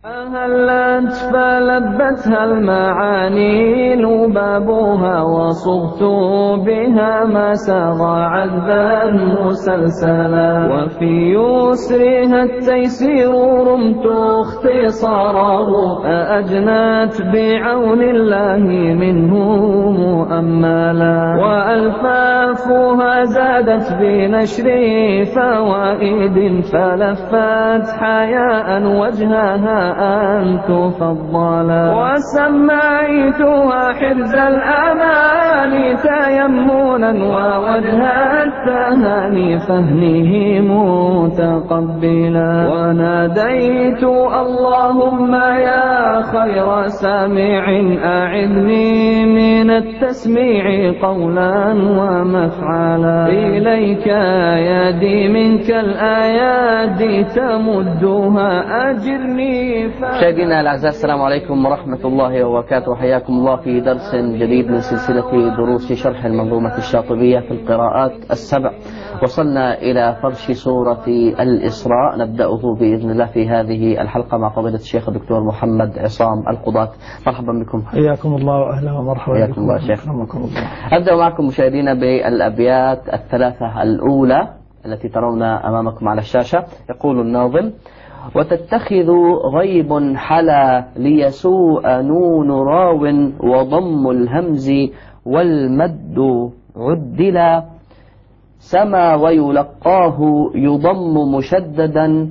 أهلت فلبتها المعاني لبابها وصغت بها ما سغى عذبا مسلسلا وفي يسرها التيسير رمت اختصاره أأجنت بعون الله منه مؤملا وألفافها زادت بنشر فوائد فلفت حياء وجهها أن تفضلا وسميتها حرز الأمان تيمنا ووجه التهاني فهنه متقبلا وناديت اللهم يا خير سامع أعذني من التسميع قولا ومفعلا إليك يدي منك الآيات تمدها أجرني. مشاهدينا الأعزاء، السلام عليكم ورحمة الله وبركاته. حياكم الله في درس جديد من سلسلة دروس شرح المنظومة الشاطبية في القراءات السبع. وصلنا إلى فرش سورة الإسراء، نبدأه بإذن الله في هذه الحلقة مع فضيلة الشيخ الدكتور محمد عصام القضاة. مرحبا بكم. حياكم الله وأهلا ومرحبا حياكم الله شيخ. أبدأ معكم مشاهدينا بالأبيات الثلاثة الأولى التي ترون أمامكم على الشاشة. يقول الناظم: وتتخذ غيب حلا ليسوء نون راو وضم الهمز والمد عدلا سما ويلقاه يضم مشددا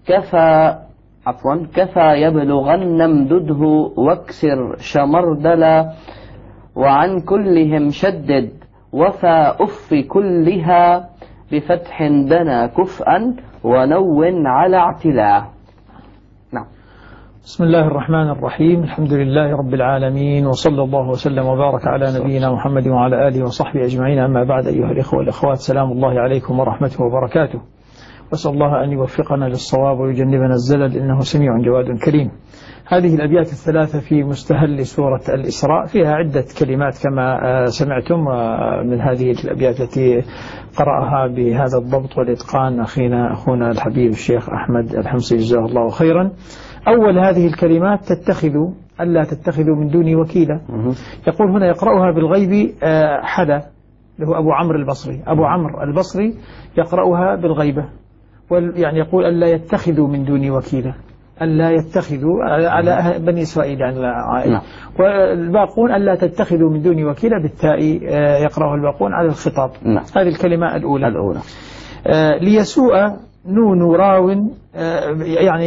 كفى يبلغن امدده واكسر شمردلا وعن كلهم شدد وفى أف كلها بفتح دنا كفءا ونو على اعتلاء. نعم. بسم الله الرحمن الرحيم، الحمد لله رب العالمين، وصلى الله وسلم وبارك على نبينا محمد وعلى آله وصحبه أجمعين. أما بعد، أيها الإخوة والأخوات، سلام الله عليكم ورحمته وبركاته، وأسأل الله أن يوفقنا للصواب ويجنبنا الزلل، إنه سميع جواد كريم. هذه الأبيات الثلاثة في مستهل سورة الإسراء، فيها عدة كلمات كما سمعتم من هذه الأبيات التي قرأها بهذا الضبط والإتقان أخونا الحبيب الشيخ أحمد الحمصي جزاه الله خيرا. أول هذه الكلمات: تتخذوا، ألا تتخذوا من دوني وكيلا. يقول هنا يقرأها بالغيب حدا، له أبو عمرو البصري. أبو عمرو البصري يقرأها بالغيبة، يعني يقول ألا يتخذوا من دوني وكيلا، ألا يتخذوا على بني إسرائيل يعني العائلة. والباقون ألا تتخذوا من دوني وكيلا بالتاء، يقرأه الباقون على الخطاب. هذه الكلمة الأولى. ليسوء نون راو، يعني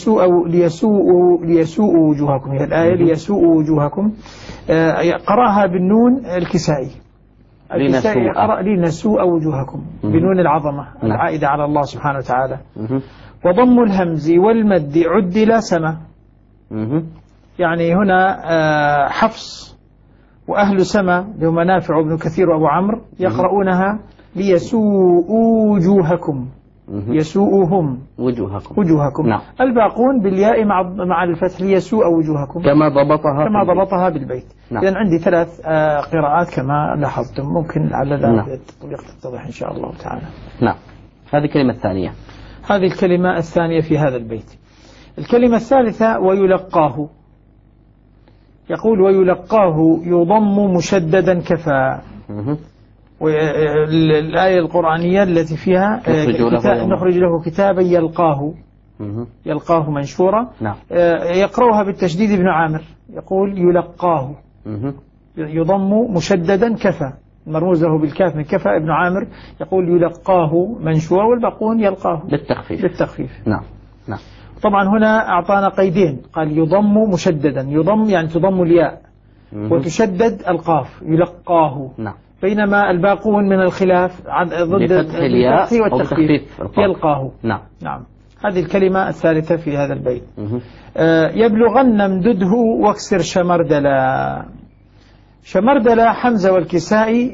ليسوء وجوهكم، هي الآية ليسوء وجوهكم. قرأها بالنون الكسائي قرأ لنسوء وجوهكم بنون العظمة العائدة على الله سبحانه وتعالى. وضم الهمز والمد عدل سما، يعني هنا حفص وأهل سما لهم نافع وابن كثير وأبو عمرو يقرؤونها ليسوء وجوهكم، يسوءهم وجوهكم. نعم. الباقون بالياء مع الفتح ليسوء وجوهكم كما ضبطها بالبيت. نعم. إذن عندي ثلاث قراءات كما لاحظتم، ممكن على التطبيق تتضح إن شاء الله تعالى. نعم. هذه الكلمة الثانية. هذه الكلمة الثانية في هذا البيت. الكلمة الثالثة: ويلقاه. يقول ويلقاه يضم مشددا كفى. والآية القرآنية التي فيها نخرج له كتابا يلقاه منشورا. نعم. يقرأها بالتشديد ابن عامر، يقول يلقاه يضم مشددا كفى، مرموز له بالكاف من كفى. ابن عامر يقول يلقاه منشورا، والباقون يلقاه بالتخفيف. نعم. طبعا هنا أعطانا قيدين، قال يضم مشددا، يضم يعني تضم الياء وتشدد القاف، يلقاه. نعم. بينما الباقون من الخلاف ضد الياء والتخفيف يلقاه. نعم. هذه الكلمة الثالثة في هذا البيت. يبلغن امدده واكسر شمردلا. شمردلا حمزة والكسائي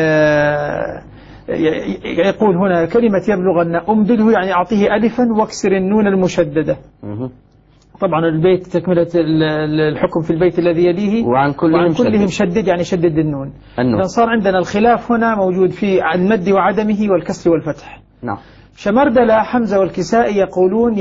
يقول هنا كلمة يبلغن امدده يعني أعطيه ألفا واكسر النون المشددة. طبعا البيت تكملة الحكم في البيت الذي يليه وعن كلهم شدد يعني شدد النون. إذن صار عندنا الخلاف هنا موجود في المد وعدمه والكسر والفتح. نعم. شمردلة حمزة والكسائي يقولون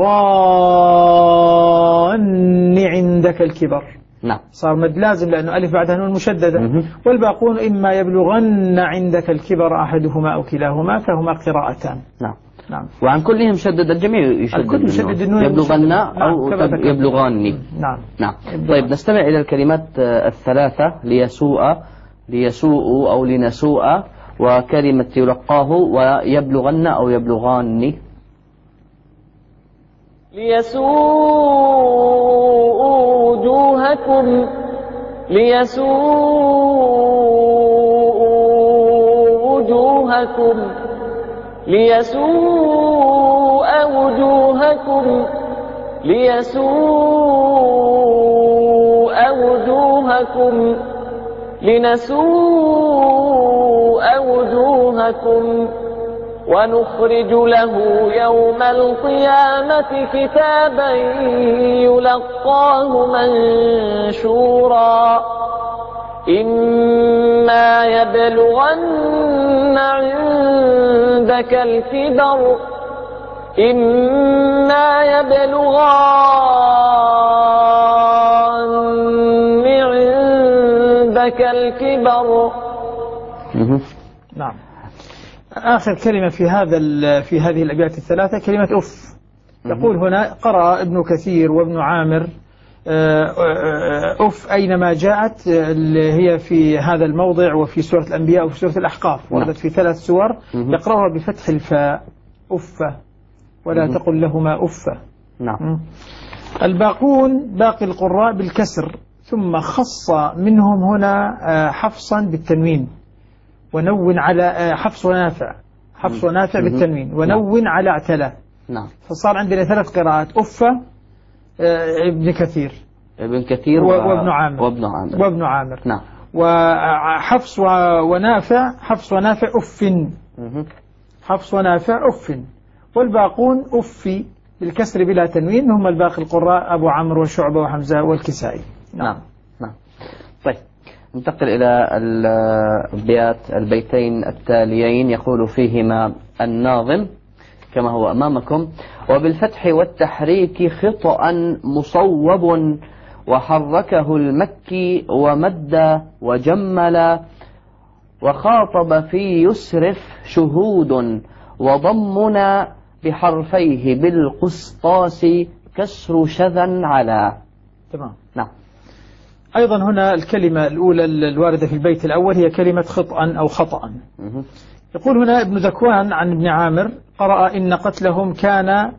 يبلغان عندك الكبر. نعم. صار مد لازم لأنه ألف بعدها نون مشددة. والباقون إما يبلغن عندك الكبر أحدهما أو كلاهما، فهما قراءتان. نعم. نعم. وعن كلهم شدد الجميع الكل يشدد النون يبلغن أو يبلغاني. نعم. نعم. طيب نستمع إلى الكلمات الثلاثة: ليسوء أو لنسوء، وكلمة يلقاه، ويبلغن أو يبلغاني. ليسوءوا وجوهكم، ليسوءوا وجوهكم، ليسوء وجوهكم، ليسوء وجوهكم، لنسوء وجوهكم، ونخرج له يوم القيامة كتابا يلقاه منشورا. إما يبلغن عندك الكبر، إما يبلغن عندك الكبر. نعم. آخر كلمة في هذه الأبيات الثلاثة كلمة أف. يقول هنا: قرأ ابن كثير وابن عامر أف أينما جاءت، اللي هي في هذا الموضع وفي سورة الأنبياء وفي سورة الأحقاف، وردت في 3 سور يقرأها بفتح الفاء أفة، ولا تقل لهما أفة. نعم. الباقون باقي القراء بالكسر، ثم خص منهم هنا حفصا بالتنوين، ونون على حفص ونافع بالتنوين، ونون على اعتلى. نعم. فصار عندنا 3 قراءات: أفة، ابن كثير وابن عامر. نعم. وحفص ونافع، حفص ونافع أف، حفص ونافع أف، والباقون أفي بالكسر بلا تنوين، هم الباقي القراء أبو عمرو وشعبة وحمزة والكسائي. نعم. نعم. طيب ننتقل إلى البيتين التاليين، يقول فيهما الناظم كما هو أمامكم: وبالفتح والتحريك خطأ مصوب، وحركه المكي ومد وجمل، وخاطب في يسرف شهود، وضمنا بحرفيه بالقسطاس كسر شذا على. تمام. نعم. أيضا هنا الكلمة الأولى الواردة في البيت الأول هي كلمة خطأ أو خطأ. يقول هنا ابن ذكوان عن ابن عامر: قرأ إن قتلهم كان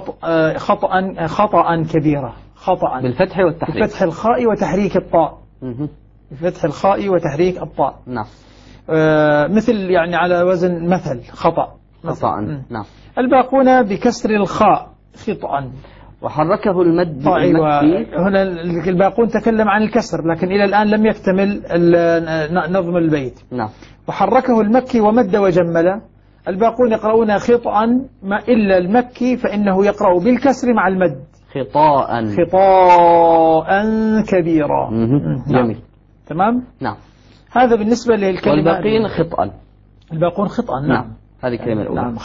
خطأ كبيرا. خطأ بالفتح والتحريك، بفتح الخاء وتحريك الطاء. بفتح الخاء وتحريك الطاء. نعم. مثل يعني على وزن مثل خطأ. نعم. الباقون بكسر الخاء خطأ، وحركه المد المكي. هنا الباقون تكلم عن الكسر، لكن إلى الآن لم يكتمل نظم البيت. نعم. وحركه المكي ومد وجمل. الباقون يقرؤون خطأ، ما إلا المكي فإنه يقرأ بالكسر مع المد. خطاء كبيرا. جميل. تمام. نعم. هذا بالنسبة للكلمة. والباقين خطأ. الباقون خطأ. نعم. هذه الكلمة الأولى. نعم.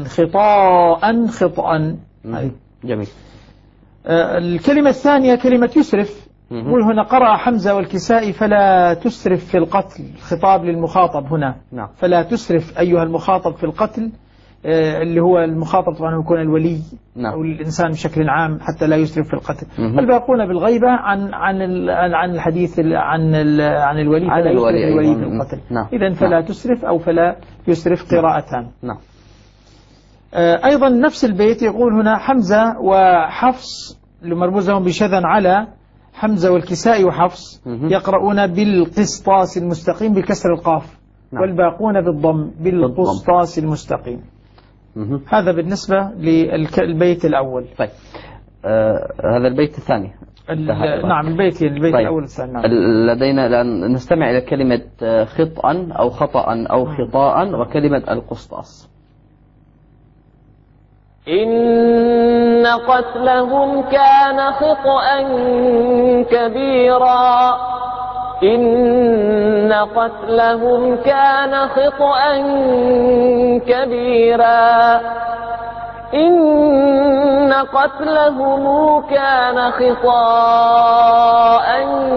خطأ. جميل. الكلمة الثانية كلمة يسرف. يقول هنا: قرأ حمزة والكسائي فلا تسرف في القتل. خطاب للمخاطب هنا. نعم. فلا تسرف أيها المخاطب في القتل، اللي هو المخاطب طبعا يكون الولي. نعم. أو الإنسان بشكل عام، حتى لا يسرف في القتل. الباقون بالغيبة عن الحديث عن الولي، فلا يسرف الولي في القتل. نعم. إذن فلا تسرف أو فلا يسرف قراءتان. نعم. أيضا نفس البيت يقول هنا: حمزة وحفص اللي مرموزهم بشذا على، حمزة والكسائي وحفص يقرؤون بالقسطاس المستقيم بكسر القاف. نعم. والباقون بالضم بالقسطاس المستقيم. هذا بالنسبة للبيت الأول. طيب هذا البيت الثاني. نعم. البيت طيب. الأول الثاني. نعم. لدينا الآن نستمع إلى كلمة خطأ أو خطأ أو خطاء، وكلمة القسطاس. إن قتلهم كان خطأ كبيرا. إن قتلهم كان خطأ كبيرا إن قتلهم كان خطأ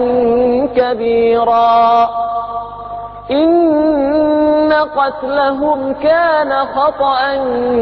كبيرا إن قتلهم كان خطأ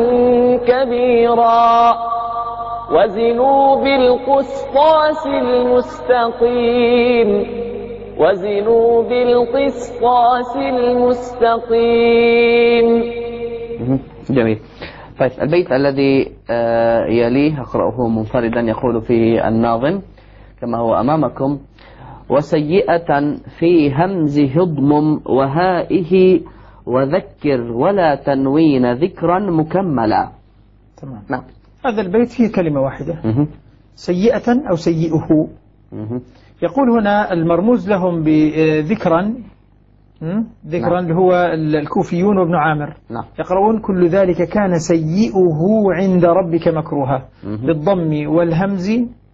كبيرا وزنوا بالقسطاس المستقيم وزنوا بالقسطاس المستقيم. جميل. طيب البيت الذي يليه أقرأه منفردا يقول فيه الناظم كما هو أمامكم: وسيئة في همز هضم وهائه وذكر ولا تنوين ذكرا مكملا. تمام. نعم. هذا البيت فيه كلمة واحدة سيئة أو سيئه. يقول هنا المرموز لهم بذكرا ذكرا اللي هو الكوفيون وابن عامر. نعم. يقرؤون كل ذلك كان سيئه عند ربك مكروها بالضم والهمز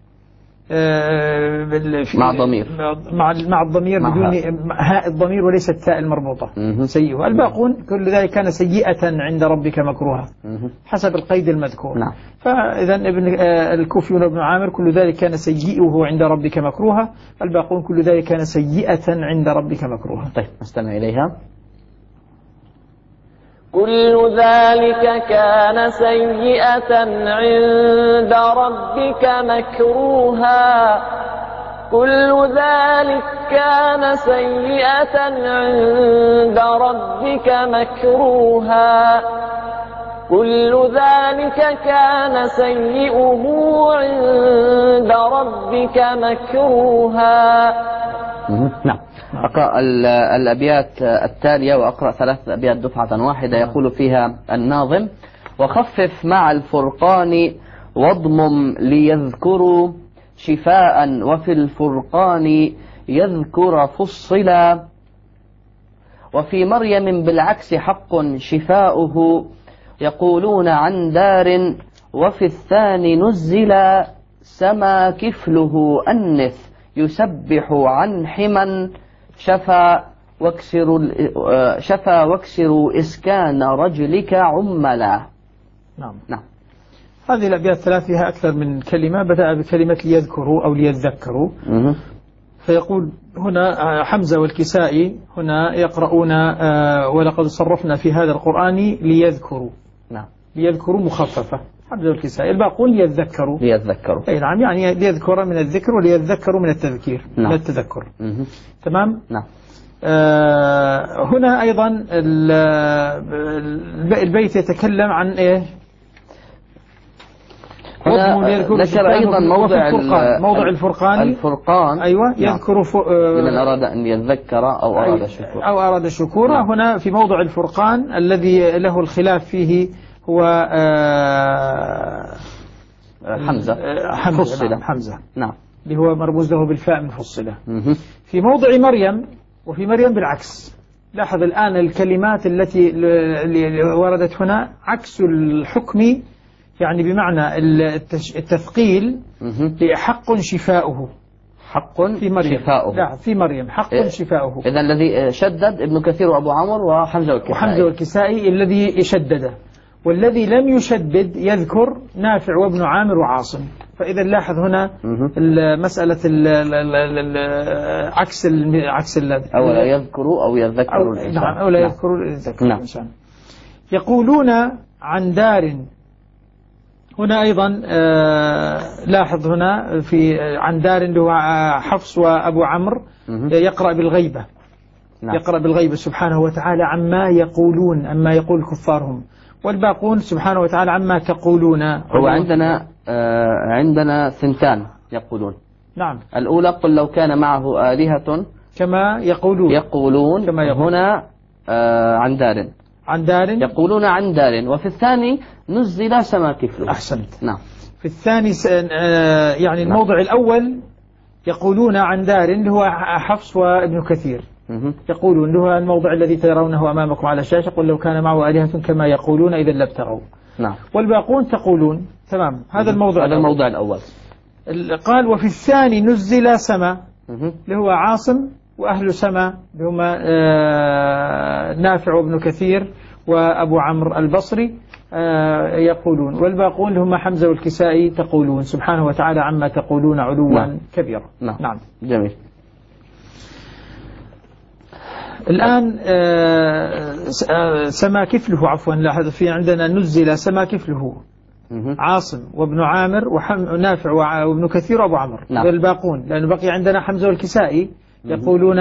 مع ضمير مع الضمير بدون هاء الضمير وليس التاء المربوطة. سيئه. الباقون كل ذلك كان سيئة عند ربك مكروها حسب القيد المذكور. نعم. فإذا ابن الكوفيون وابن عامر كل ذلك كان سيئه عند ربك مكروها، الباقون كل ذلك كان سيئة عند ربك مكروها. طيب نستمع إليها. كل ذلك كان سيئة عند ربك مكروها كل ذلك كان سيئة عند ربك مكروها كل ذلك كان سيئه عند ربك مكروها. نعم. أقرأ الأبيات التالية وأقرأ 3 أبيات دفعة واحدة. يقول فيها الناظم: وخفف مع الفرقان واضمم ليذكروا شفاء وفي الفرقان يذكر فصلا وفي مريم بالعكس حق شفاؤه يقولون عن دار وفي الثاني نزلا سما كفله أنث يسبح عن حما شفا واكسروا إسكان رجلك عملا. نعم. نعم. هذه الأبيات 3 فيها أكثر من كلمة، بدأ بكلمة ليذكروا أو ليذكروا. فيقول هنا حمزة والكسائي هنا يقرؤون ولقد صرفنا في هذا القرآن ليذكروا. نعم. ليذكروا مخففة حمزة والكسائي، الباقون ليذكروا. أي نعم، يعني ليذكر من الذكر وليذكروا من التذكير. نعم. من التذكر. تمام. نعم. هنا أيضا البيت يتكلم عن إيه؟ ذكر أيضا موضع الفرقان. أيوة. يذكر لمن أراد أن يذكر أو أراد شكورا. نعم. هنا في موضع الفرقان الذي له الخلاف فيه هو حمزة. حمزة. نعم. اللي هو مرموز له بالفاء منفصلة. في موضع مريم وفي مريم بالعكس. لاحظ الآن الكلمات اللي وردت هنا عكس الحكم، يعني بمعنى التثقيل حق شفاؤه. حق في مريم شفاؤه. لا، في مريم حق شفاؤه. إذا الذي شدد ابن كثير وأبو عمرو وحمزة والكسائي الذي شدد، والذي لم يشدد يذكر نافع وابن عامر وعاصم. فإذا لاحظ هنا مسألة عكس أو لا يذكروا أو يذكروا الإنسان. نعم، أو لا يذكروا الإنسان. يقولون عن دار. هنا أيضا لاحظ هنا في عن دار اللي هو حفص وأبو عمرو يقرأ بالغيبة. نعم. يقرأ بالغيبة سبحانه وتعالى عما يقولون، عما يقول كفارهم، والباقون سبحانه وتعالى عما تقولون. هو عندنا 2 يقولون. نعم. الأولى قل لو كان معه آلهة كما يقولون كما هنا عن دار يقولون عن دار. وفي الثاني نزل سما كفله. أحسنت. نعم. في الثاني يعني الموضع الأول يقولون عن دار اللي هو حفص وابن كثير. يقولون اللي هو الموضع الذي ترونه أمامكم على الشاشة قل لو كان معه آلهة كما يقولون إذا لابتغوا. نعم. والباقون تقولون. تمام. هذا الموضع الأول. قال وفي الثاني نزل سما اللي هو عاصم وأهل سما هم نافع وابن كثير وأبو عمرو البصري يقولون، والباقون هم حمزة والكسائي تقولون سبحانه وتعالى عما تقولون علوا كبيرا. نعم. جميل. الآن سماكفله، عفوا لاحظ في عندنا نزل سماكفله عاصم وابن عامر ونافع وابن كثير وابو عمرو والباقون، لأنه بقي عندنا حمزة والكسائي يقولون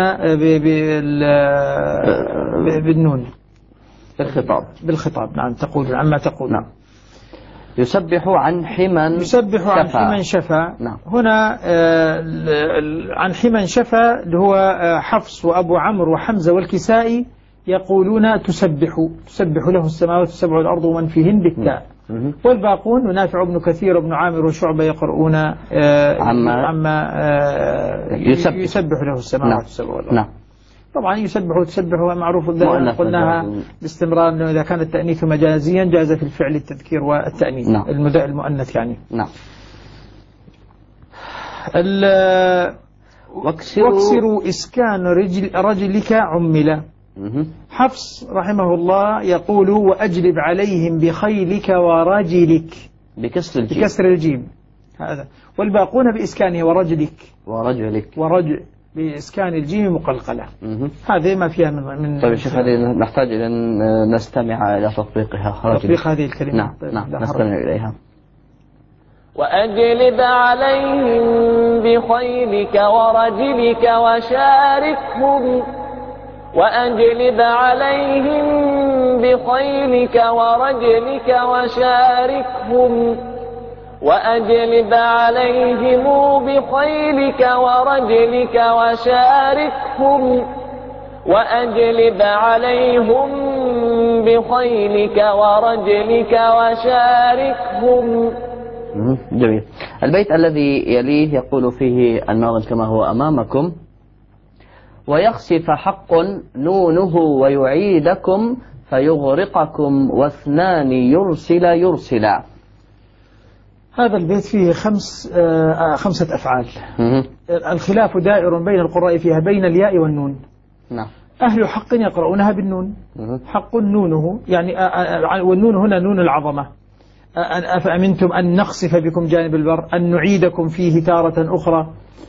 بالنون بالخطاب. نعم تقول عما تقول. نعم. يسبح عن حمى شفا. نعم. هنا عن حمى شفا اللي هو حفص وأبو عمرو وحمزة والكسائي يقولون تسبح له السماوات السبع والأرض ومن فيهن بالتاء. والباقون ونافع ابن كثير وابن عامر وشعبة يقرؤون عما يسبح له السماوات السبع والأرض. نعم. طبعا يسبح وتسبح معروف، قلناها باستمرار أنه إذا كان التأنيث مجازيا جاز في الفعل التذكير والتأنيث. نعم. المؤنث يعني. نعم. واكسروا إسكان رجلك عملا. حفص رحمه الله يقول وأجلب عليهم بخيلك ورجلك بكسر الجيم هذا، والباقون بإسكانه ورجل بإسكان الجيم مقلقلة. هذه ما فيها من طيب شيخ، هذه نحتاج إلى أن نستمع إلى تطبيق هذه الكلمة. نعم. نستمع إليها. وأجلب عليهم بخيلك ورجلك وشاركهم. جميل. البيت الذي يليه يقول فيه الناظم كما هو أمامكم: ويخسف حق نونه ويعيدكم فيغرقكم واثنان يرسلا. هذا البيت فيه خمسة أفعال. الخلاف دائر بين القراء فيها بين الياء والنون. نعم. أهل حق يقرؤونها بالنون. حق نونه يعني والنون هنا نون العظمة. أفأمنتم أن نخسف بكم جانب البر، أن نعيدكم فيه تارة أخرى،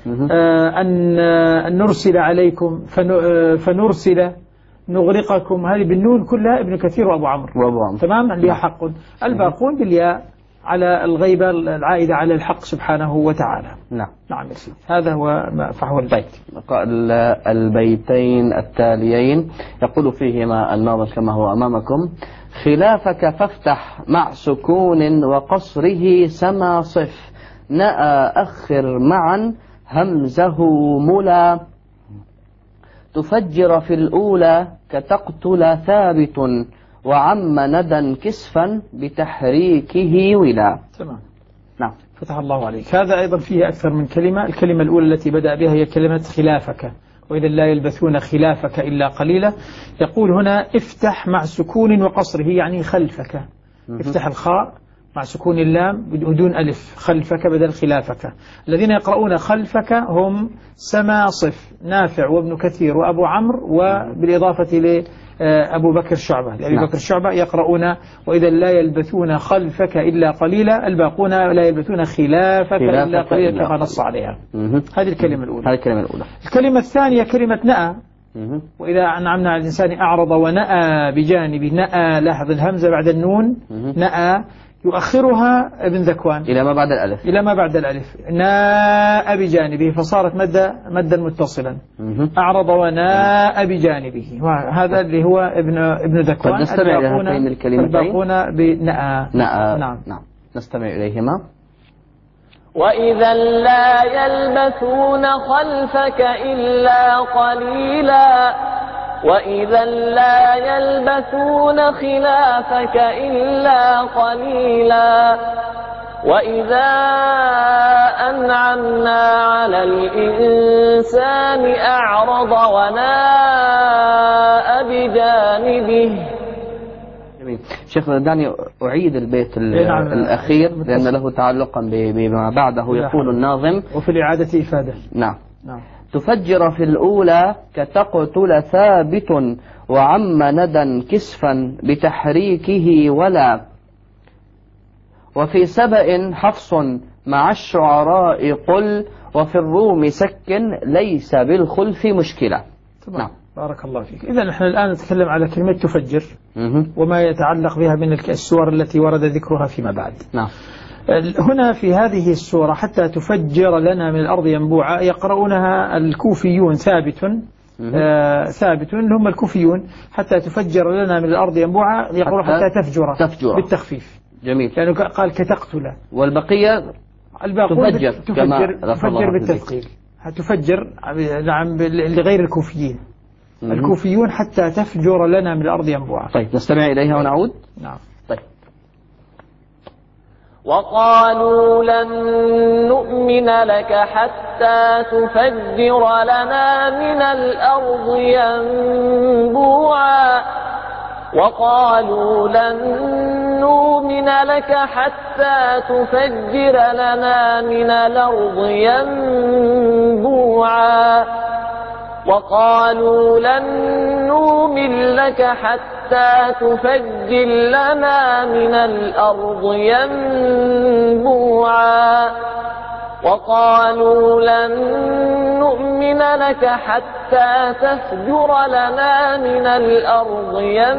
أن نرسل عليكم فنرسل، نغرقكم. هذه بالنون كلها ابن كثير وأبو عمرو. تمام. لها حق. الباقون بالياء على الغيبة العائدة على الحق سبحانه وتعالى. نعم. نعم. هذا هو فحوى البيت. البيتين التاليين يقول فيهما الناظم كما هو أمامكم: خلافك فافتح مع سكون وقصره سما صف، نأى أخر معا همزه ملا، تفجر في الأولى كتقتل ثابت، وعم ندى كسفا بتحريكه ولا. تمام. نعم. فتح الله عليك. هذا أيضا فيه أكثر من كلمة. الكلمة الأولى التي بدأ بها هي كلمة خلافك، وإذا لا يلبثون خلافك إلا قليلا. يقول هنا افتح مع سكون وقصره يعني خلفك. افتح الخاء مع سكون اللام بدون ألف، خلفك بدل خلافك. الذين يقرؤون خلفك هم سما صف، نافع وابن كثير وأبو عمرو، وبالإضافة لأبو بكر شعبة. أبي بكر شعبة يقرؤون وإذا لا يلبثون خلفك إلا قليلا، الباقون لا يلبثون خلافك إلا قليلا كما نص عليها. هذه الكلمة الأولى. الكلمة الثانية كلمة نأى. وإذا أنعمنا على الإنسان أعرض ونأى بجانبه. نأى، لاحظ الهمزة بعد النون. نأى يؤخرها ابن ذكوان إلى ما بعد الألف. ناء بجانبه فصارت مدا متصلا. أعرض وناء بجانبه، هذا اللي هو ابن ذكوان. نستمع إلى هاتين الكلمتين. الباقون بناء. نعم. نستمع إليهما. وإذا لا يلبثون خلفك إلا قليلا، وإذا لا يلبثون خلافك إلا قليلا، وإذا أنعمنا على الإنسان أعرض وناء بجانبه. شيخ دعني أعيد البيت الأخير لأن له تعلقا بما بعده. يقول الناظم: وفي الإعادة إفادة. نعم. تفجر في الأولى كتقتل ثابت وعم ندى كسفا بتحريكه ولا. وفي سبأ حفص مع الشعراء قل وفي الروم سكن ليس بالخلف مشكلة. نعم. بارك الله فيك. إذا نحن الآن نتكلم على كلمة تفجر وما يتعلق بها من السور التي ورد ذكرها فيما بعد. نعم. هنا في هذه السورة حتى تفجر لنا من الأرض ينبوعا يقرؤونها الكوفيون ثابت اللي هم الكوفيون. حتى تفجر لنا من الأرض ينبوعا يقرؤون حتى تفجر بالتخفيف. جميل. يعني قال كتقتل والبقية تفجر بالتثقيل. هتفجر نعم لغير الكوفيين. الكوفيون حتى تفجر لنا من الأرض ينبوعا. طيب نستمع إليها ونعود. نعم. طيب. وقالوا لن نؤمن لك حتى تفجر لنا من الأرض ينبوعا وقالوا لن نؤمن لك حتى تفجر لنا من الأرض ينبوعا وقالوا لن نؤمن لك حتى تفجر لنا من الأرض ينبوعا وقالوا لن نؤمن لك حتى تفجر لنا من الأرض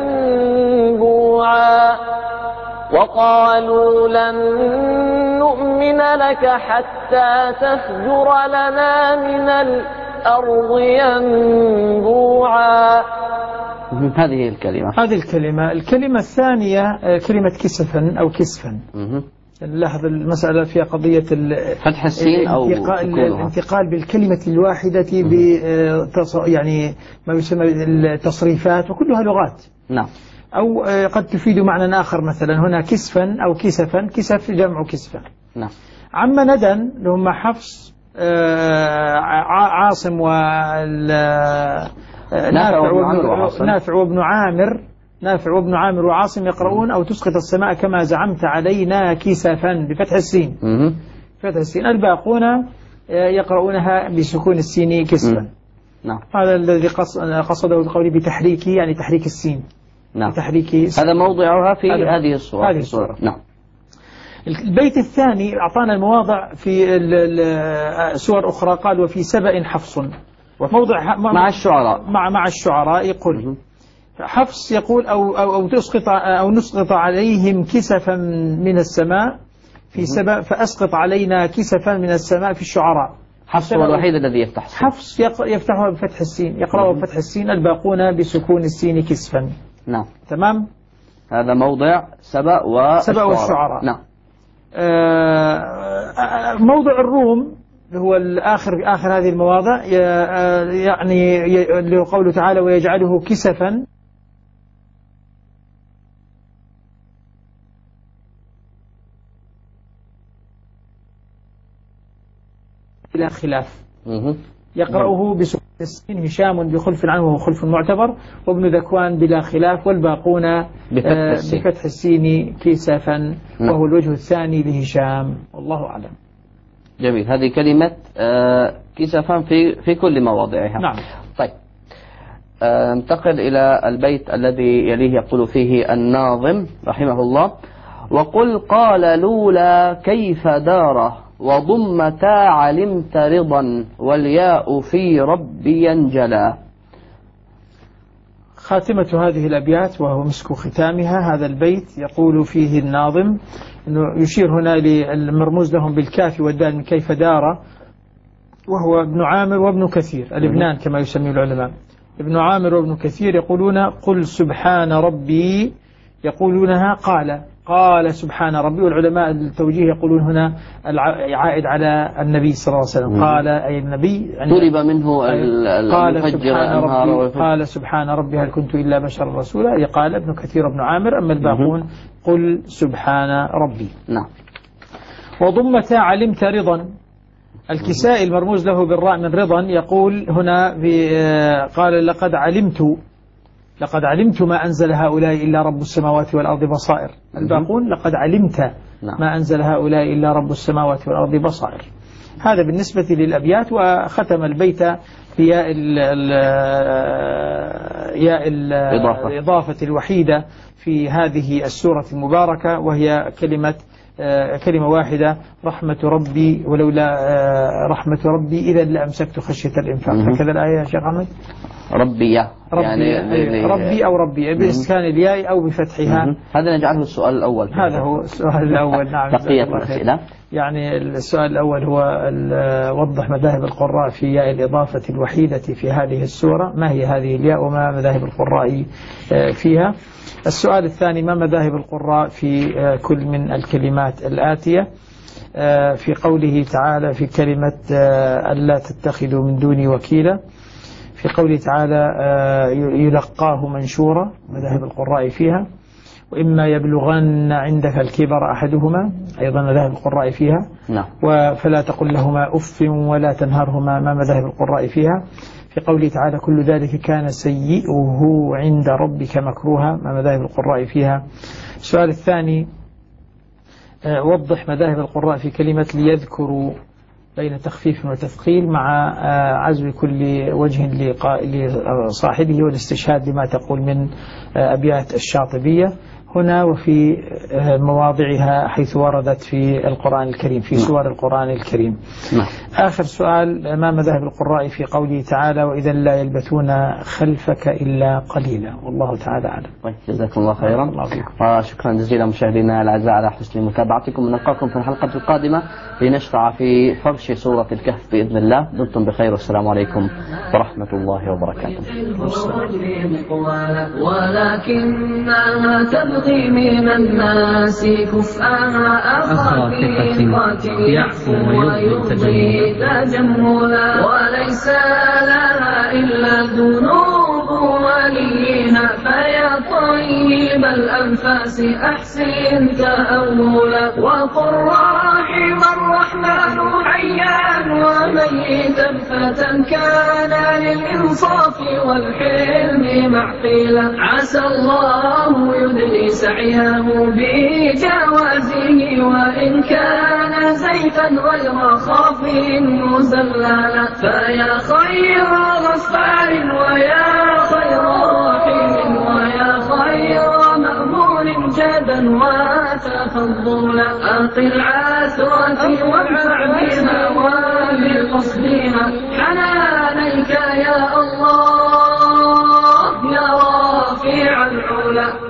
ينبوعا وقالوا لن نؤمن لك حتى تفجر لنا من الأرض ينبوعا. هذه الكلمة الثانية كلمة كسفا أو كسفا. نلاحظ المسألة فيها قضية فتح السين أو الانتقال بالكلمة الواحدة يعني ما يسمى التصريفات وكلها لغات. نعم. أو قد تفيد معنى آخر مثلا هنا كسفا أو كسفا. كسف جمع كسفة. نعم. عم ندى لهم حفص عاصم نافع وابن عامر وعاصم يقرؤون أو تسقط السماء كما زعمت علينا كسفا بفتح السين. فتح السين. الباقون يقرؤونها بسكون السين كسفا. نعم. هذا الذي قصده بقوله بتحريك يعني تحريك السين. نعم. هذا موضعها في هذه الصورة. نعم. البيت الثاني أعطانا المواضع في سور أخرى. قال وفي سبأ حفص وموضع مع الشعراء يقول حفص يقول أو نسقط عليهم كسفا من السماء في سبأ فأسقط علينا كسفا من السماء في الشعراء. حفص هو الوحيد الذي يفتح السين. حفص يفتحها بفتح السين يقرأها بفتح السين الباقون بسكون السين كسفا. نعم. تمام. هذا موضع سبأ والشعراء. نعم. موضع الروم هو آخر هذه المواضع يعني قوله تعالى ويجعله كسفا بلا خلاف. يقرأه بسكون السين هشام بخلف عنه وهو خلف معتبر وابن ذكوان بلا خلاف والباقون بفتح السين كسفا وهو الوجه الثاني لهشام والله أعلم. جميل. هذه كلمة كسفا في كل مواضعها. نعم. طيب ننتقل إلى البيت الذي يليه يقول فيه الناظم رحمه الله وقل قال لولا كيف داره وضمتا علمت رضا والياء في ربي ينجلى. خاتمة هذه الأبيات وهو مسك ختامها. هذا البيت يقول فيه الناظم أنه يشير هنا للمرموز لهم بالكاف والدال من كيف دار وهو ابن عامر وابن كثير الابنان كما يسميه العلماء. ابن عامر وابن كثير يقولون قل سبحان ربي يقولونها قال سبحان ربي. والعلماء التوجيه يقولون هنا عائد على النبي صلى الله عليه وسلم. قال أي النبي طلب منه قال سبحان ربي هل كنت إلا بشر رسولا. قال ابن كثير وابن عامر. أما الباقون قل سبحان ربي. نعم. وضمتا علمت رضا. الكسائي المرموز له بالراء من رضا يقول هنا قال لقد علمت ما أنزل هؤلاء إلا رب السماوات والأرض بصائر. الباقون لقد علمت ما أنزل هؤلاء إلا رب السماوات والأرض بصائر. هذا بالنسبة للأبيات. وختم البيت بياء الإضافة الوحيدة في هذه السورة المباركة، وهي كلمة واحدة: رحمة ربي ولولا رحمة ربي إذا لأمسكت خشية الإنفاق. هكذا الآية يا شيخ أحمد؟ ربي يعني ربي أو ربي بإسكان الياء أو بفتحها. هذا نجعله السؤال الأول. هذا هو السؤال الأول. نعم. بقية الأسئلة يعني السؤال الأول هو وضح مذاهب القراء في ياء الإضافة الوحيدة في هذه السورة، ما هي هذه الياء وما مذاهب القراء فيها. السؤال الثاني: ما مذاهب القراء في كل من الكلمات الآتية؟ في قوله تعالى في كلمة ألا تتخذوا من دوني وكيلا، في قوله تعالى يلقاه منشورا، مذاهب القراء فيها. وإما يبلغن عندك الكبر أحدهما، أيضا مذاهب القراء فيها. نعم. فلا تقل لهما أف ولا تنهرهما، ما مذاهب القراء فيها. في قوله تعالى كل ذلك كان سيئه عند ربك مكروها، ما مذاهب القراء فيها. السؤال الثاني: وضح مذاهب القراء في كلمة ليذكروا، بين تخفيف وتثقيل مع عزو كل وجه لصاحبه والاستشهاد بما تقول من أبيات الشاطبية هنا وفي مواضعها حيث وردت في القرآن الكريم، في سور القرآن الكريم. آخر سؤال: ما مذاهب القراء في قوله تعالى وإذا لا يلبثون خلفك إلا قليلا؟ والله تعالى أعلم. جزاكم الله خيرا، وشكرا جزيلا مشاهدينا الأعزاء على حسن متابعتكم. نلقاكم في الحلقة القادمة لنشرع في فرش سورة الكهف بإذن الله. دمتم بخير والسلام عليكم ورحمة الله وبركاته. ولكنها تبغي من الناس كفءها أخاطئة يعفو ويرضي تجملا، وليس لها إلا ذنوب وليها، فيا طيب الأنفاس أحسن تأولا، وقل رحم الرحمن حيا وميتا فتى كان للإنصاف والحلم معقلا، عسى الله يدري سعيه بجوازه، وإن كان زيتا غير خاف مزللا، فيا خير غفار ويا خير رحيم ويا خير مأمون جدا وتفضلا، أقل عثرة وادفع بها وبقصدها حنانيك يا الله يا رافع العلا.